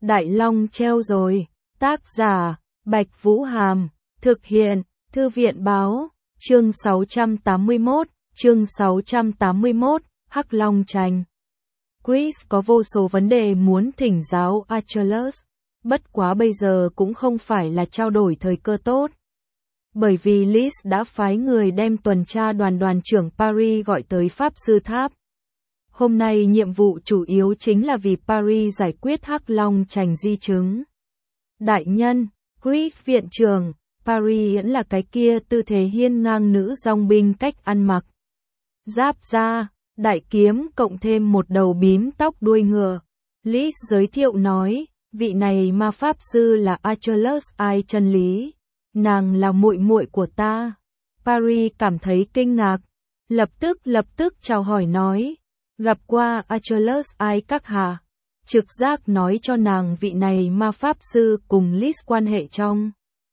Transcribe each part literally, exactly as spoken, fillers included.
Đại Long treo rồi. Tác giả, Bạch Vũ Hàm. Thực hiện, Thư viện Báo. Chương sáu trăm tám mươi mốt, chương sáu trăm tám mươi mốt, Hắc Long tranh. Chris có vô số vấn đề muốn thỉnh giáo Achilles, bất quá bây giờ cũng không phải là trao đổi thời cơ tốt. Bởi vì Liz đã phái người đem tuần tra đoàn đoàn trưởng Paris gọi tới Pháp Sư Tháp. Hôm nay nhiệm vụ chủ yếu chính là vì Paris giải quyết Hắc Long tranh di chứng. Đại nhân, Chris viện trưởng, Paris vẫn là cái kia tư thế hiên ngang nữ dòng binh cách ăn mặc. Giáp da, đại kiếm cộng thêm một đầu bím tóc đuôi ngựa. Liz giới thiệu nói, vị này ma pháp sư là Achilles ai chân lý. Nàng là muội muội của ta. Paris cảm thấy kinh ngạc, lập tức lập tức chào hỏi nói, gặp qua Achilles ai các hạ. Trực giác nói cho nàng vị này ma pháp sư cùng Liz quan hệ trong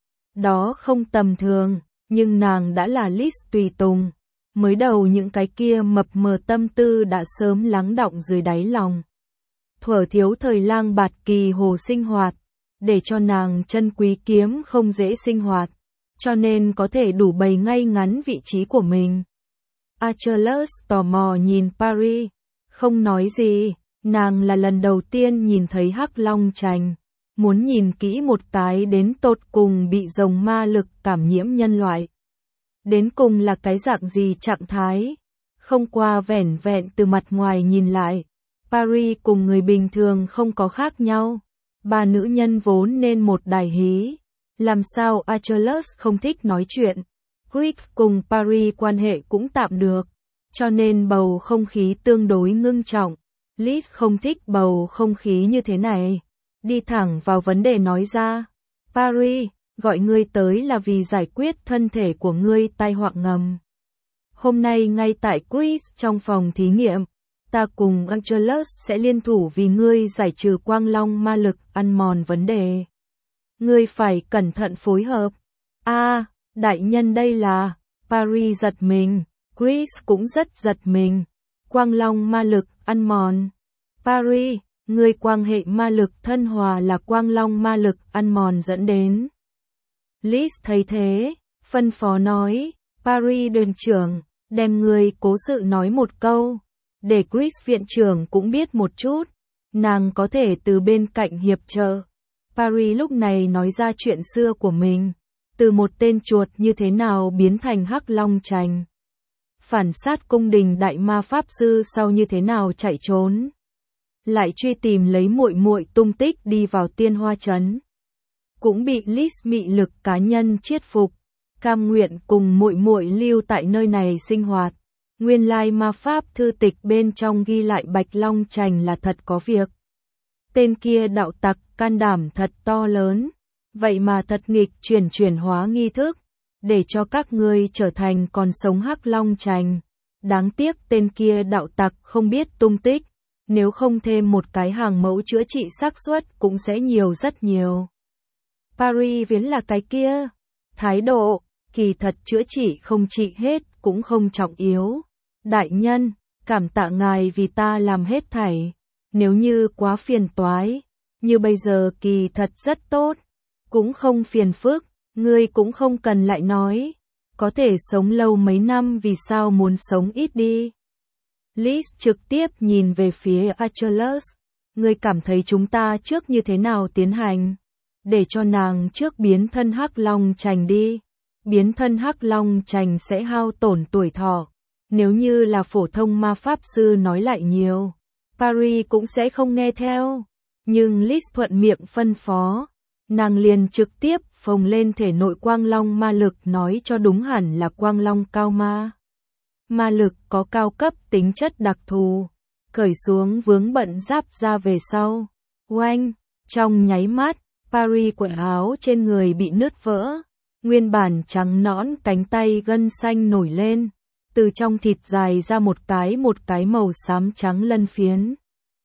đó không tầm thường, nhưng nàng đã là Liz tùy tùng. Mới đầu những cái kia mập mờ tâm tư đã sớm lắng đọng dưới đáy lòng. Thuở thiếu thời lang bạt kỳ hồ sinh hoạt, để cho nàng chân quý kiếm không dễ sinh hoạt, cho nên có thể đủ bày ngay ngắn vị trí của mình. Achilles tò mò nhìn Paris, không nói gì, nàng là lần đầu tiên nhìn thấy Hắc Long tranh, muốn nhìn kỹ một cái đến tột cùng bị rồng ma lực cảm nhiễm nhân loại. Đến cùng là cái dạng gì trạng thái, không qua vẻn vẹn từ mặt ngoài nhìn lại, Paris cùng người bình thường không có khác nhau. Ba nữ nhân vốn nên một đài hí, làm sao Achilles không thích nói chuyện. Chris cùng Paris quan hệ cũng tạm được, cho nên bầu không khí tương đối ngưng trọng. Liz không thích bầu không khí như thế này, đi thẳng vào vấn đề nói ra, Paris, gọi ngươi tới là vì giải quyết thân thể của ngươi tai họa ngầm. Hôm nay ngay tại Chris trong phòng thí nghiệm, ta cùng Achilles sẽ liên thủ vì ngươi giải trừ quang long ma lực ăn mòn vấn đề. Ngươi phải cẩn thận phối hợp. A, à, đại nhân đây là, Paris giật mình, Chris cũng rất giật mình. Quang long ma lực ăn mòn. Paris, ngươi quan hệ ma lực thân hòa là quang long ma lực ăn mòn dẫn đến. Liz thấy thế, phân phó nói, Paris đoàn trưởng, đem ngươi cố sự nói một câu, để Chris viện trưởng cũng biết một chút, nàng có thể từ bên cạnh hiệp trợ. Paris lúc này nói ra chuyện xưa của mình, từ một tên chuột như thế nào biến thành Hắc Long tranh. Phản sát cung đình đại ma pháp sư sau như thế nào chạy trốn, lại truy tìm lấy muội muội tung tích đi vào Tiên Hoa trấn, cũng bị Liz mị lực cá nhân chiết phục, cam nguyện cùng muội muội lưu tại nơi này sinh hoạt. Nguyên lai ma pháp thư tịch bên trong ghi lại Bạch Long tranh là thật có việc. Tên kia đạo tặc can đảm thật to lớn, vậy mà thật nghịch chuyển chuyển hóa nghi thức, để cho các ngươi trở thành còn sống Hắc Long tranh. Đáng tiếc tên kia đạo tặc không biết tung tích, nếu không thêm một cái hàng mẫu chữa trị xác suất cũng sẽ nhiều rất nhiều. Paris viến là cái kia, thái độ, kỳ thật chữa trị không trị hết cũng không trọng yếu. Đại nhân, cảm tạ ngài vì ta làm hết thảy, nếu như quá phiền toái, như bây giờ kỳ thật rất tốt, cũng không phiền phức, ngươi cũng không cần lại nói, có thể sống lâu mấy năm vì sao muốn sống ít đi. Liz trực tiếp nhìn về phía Achilles, ngươi cảm thấy chúng ta trước như thế nào tiến hành, để cho nàng trước biến thân Hắc Long tranh đi, biến thân Hắc Long tranh sẽ hao tổn tuổi thọ. Nếu như là phổ thông ma pháp sư nói lại nhiều, Paris cũng sẽ không nghe theo. Nhưng Liz thuận miệng phân phó, nàng liền trực tiếp phồng lên thể nội quang long ma lực, nói cho đúng hẳn là quang long cao ma. Ma lực có cao cấp tính chất đặc thù, cởi xuống vướng bận giáp ra về sau. Oanh, trong nháy mắt, Paris quần áo trên người bị nứt vỡ, nguyên bản trắng nõn cánh tay gân xanh nổi lên. Từ trong thịt dài ra một cái một cái màu xám trắng lân phiến,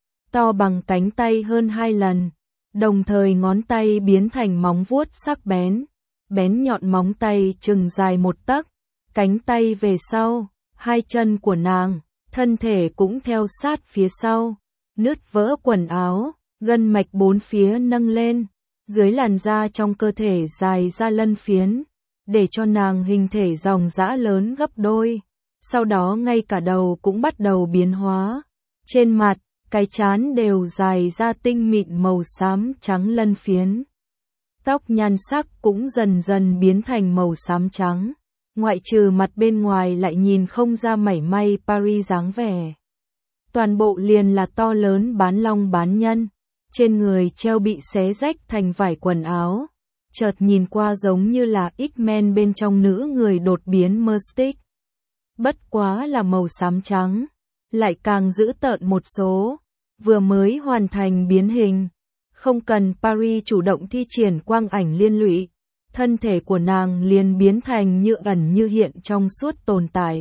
to bằng cánh tay hơn hai lần, đồng thời ngón tay biến thành móng vuốt sắc bén, bén nhọn móng tay chừng dài một tấc, cánh tay về sau, hai chân của nàng, thân thể cũng theo sát phía sau, nứt vỡ quần áo, Gân mạch bốn phía nâng lên, dưới làn da trong cơ thể dài ra lân phiến, để cho nàng hình thể ròng rã lớn gấp đôi. Sau đó ngay cả đầu cũng bắt đầu biến hóa. Trên mặt, cái trán đều dài ra tinh mịn màu xám trắng lân phiến. Tóc nhan sắc cũng dần dần biến thành màu xám trắng. Ngoại trừ mặt bên ngoài lại nhìn không ra mảy may Paris dáng vẻ. Toàn bộ liền là to lớn bán long bán nhân. Trên người treo bị xé rách thành vải quần áo. Chợt nhìn qua giống như là X-Men bên trong nữ người đột biến Mystique. Bất quá là màu xám trắng, lại càng dữ tợn một số. Vừa mới hoàn thành biến hình, không cần Paris chủ động thi triển quang ảnh liên lụy, thân thể của nàng liền biến thành như ẩn như hiện trong suốt tồn tại.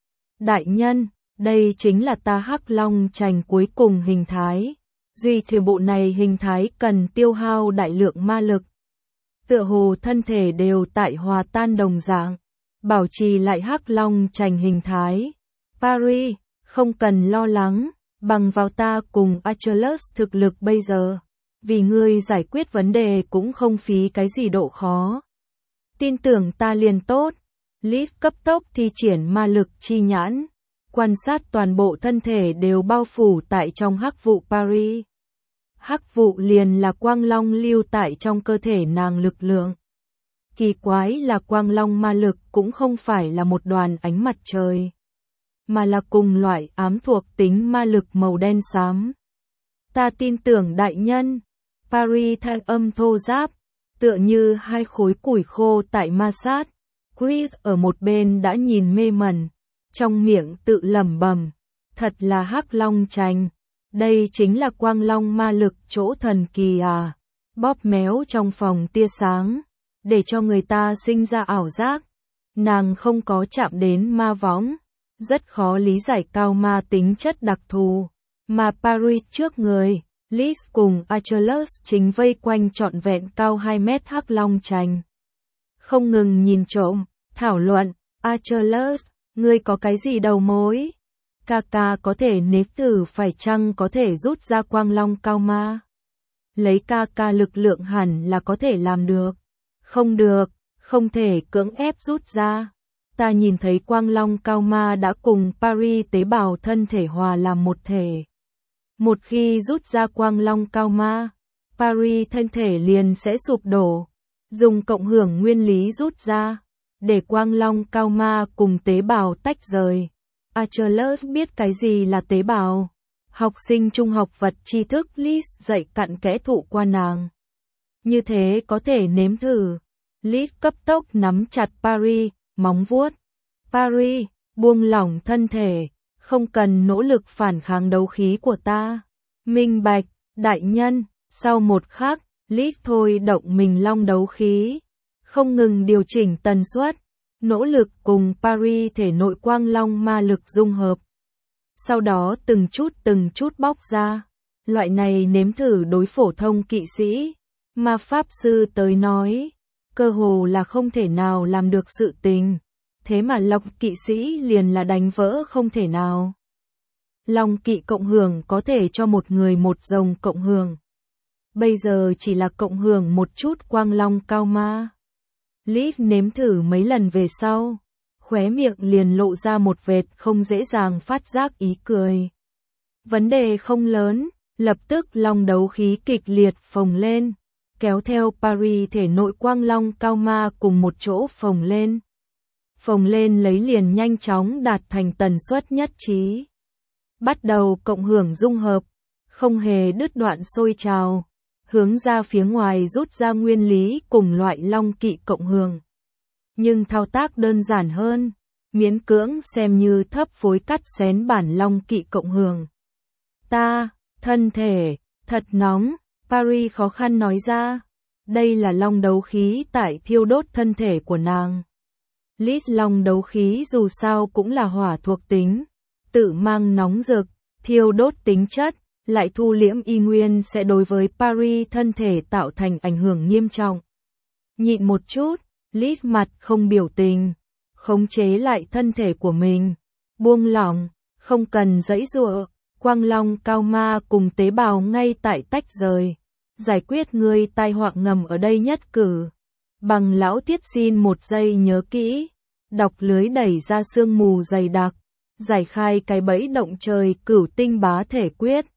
Đại nhân, đây chính là ta Hắc Long Chành cuối cùng hình thái. Duy trì bộ này hình thái cần tiêu hao đại lượng ma lực. Tựa hồ thân thể đều tại hòa tan đồng dạng, bảo trì lại Hắc Long Chành hình thái. Paris, không cần lo lắng, bằng vào ta cùng Achilles thực lực bây giờ, vì ngươi giải quyết vấn đề cũng không phí cái gì độ khó. Tin tưởng ta liền tốt. Lis cấp tốc thi triển ma lực chi nhãn, quan sát toàn bộ thân thể đều bao phủ tại trong hắc vụ Paris. Hắc vụ liền là quang long lưu tại trong cơ thể nàng lực lượng. Kỳ quái là quang long ma lực cũng không phải là một đoàn ánh mặt trời, mà là cùng loại ám thuộc tính ma lực màu đen xám. Ta tin tưởng đại nhân. Paris thanh âm thô ráp, tựa như hai khối củi khô tại ma sát. Chris ở một bên đã nhìn mê mẩn, trong miệng tự lẩm bẩm, thật là Hắc Long Chành, đây chính là quang long ma lực chỗ thần kỳ à. Bóp méo trong phòng tia sáng, để cho người ta sinh ra ảo giác. Nàng không có chạm đến ma võng, rất khó lý giải cao ma tính chất đặc thù, mà Paris trước người. Lis cùng Achilles chính vây quanh trọn vẹn cao hai mét Hắc Long Chành. Không ngừng nhìn trộm, thảo luận. Achilles, ngươi có cái gì đầu mối? Ca-ca có thể nếm thử phải chăng có thể rút ra quang long cao ma? Lấy ca-ca lực lượng hẳn là có thể làm được. Không được, không thể cưỡng ép rút ra. Ta nhìn thấy quang long cao ma đã cùng Paris tế bào thân thể hòa làm một thể. Một khi rút ra quang long cao ma, Paris thân thể liền sẽ sụp đổ. Dùng cộng hưởng nguyên lý rút ra, để quang long cao ma cùng tế bào tách rời. Achilles biết cái gì là tế bào. Học sinh trung học vật tri thức Lis dạy cặn kẽ thụ qua nàng. Như thế có thể nếm thử. Lis cấp tốc nắm chặt Paris, móng vuốt. Paris, buông lỏng thân thể. Không cần nỗ lực phản kháng đấu khí của ta. Minh bạch, đại nhân. Sau một khắc, Lis thôi động mình long đấu khí, không ngừng điều chỉnh tần suất, nỗ lực cùng Paris thể nội quang long ma lực dung hợp. Sau đó từng chút từng chút bóc ra. Loại này nếm thử đối phổ thông kỵ sĩ, ma pháp sư tới nói, cơ hồ là không thể nào làm được sự tình. Thế mà Long kỵ sĩ liền là đánh vỡ không thể nào. Long kỵ cộng hưởng có thể cho một người một rồng cộng hưởng. Bây giờ chỉ là cộng hưởng một chút quang long cao ma. Lis nếm thử mấy lần về sau, khóe miệng liền lộ ra một vệt không dễ dàng phát giác ý cười. Vấn đề không lớn, lập tức long đấu khí kịch liệt phồng lên, kéo theo Paris thể nội quang long cao ma cùng một chỗ phồng lên. Phồng lên lấy liền nhanh chóng đạt thành tần suất nhất trí. Bắt đầu cộng hưởng dung hợp, không hề đứt đoạn sôi trào, hướng ra phía ngoài rút ra nguyên lý cùng loại long kỵ cộng hưởng. Nhưng thao tác đơn giản hơn, miễn cưỡng xem như thấp phối cắt xén bản long kỵ cộng hưởng. Ta, thân thể, thật nóng, Paris khó khăn nói ra. Đây là long đấu khí tại thiêu đốt thân thể của nàng. Lis long đấu khí dù sao cũng là hỏa thuộc tính, tự mang nóng rực, thiêu đốt tính chất, lại thu liễm y nguyên sẽ đối với Paris thân thể tạo thành ảnh hưởng nghiêm trọng. Nhịn một chút, Lis mặt không biểu tình, khống chế lại thân thể của mình, buông lỏng, không cần giãy giụa, Quang Long Cao Ma cùng tế bào ngay tại tách rời. Giải quyết ngươi tai họa ngầm ở đây nhất cử. Bằng lão thiết xin một giây nhớ kỹ. Đọc lưới đẩy ra sương mù dày đặc. Giải khai cái bẫy động trời cửu tinh bá thể quyết.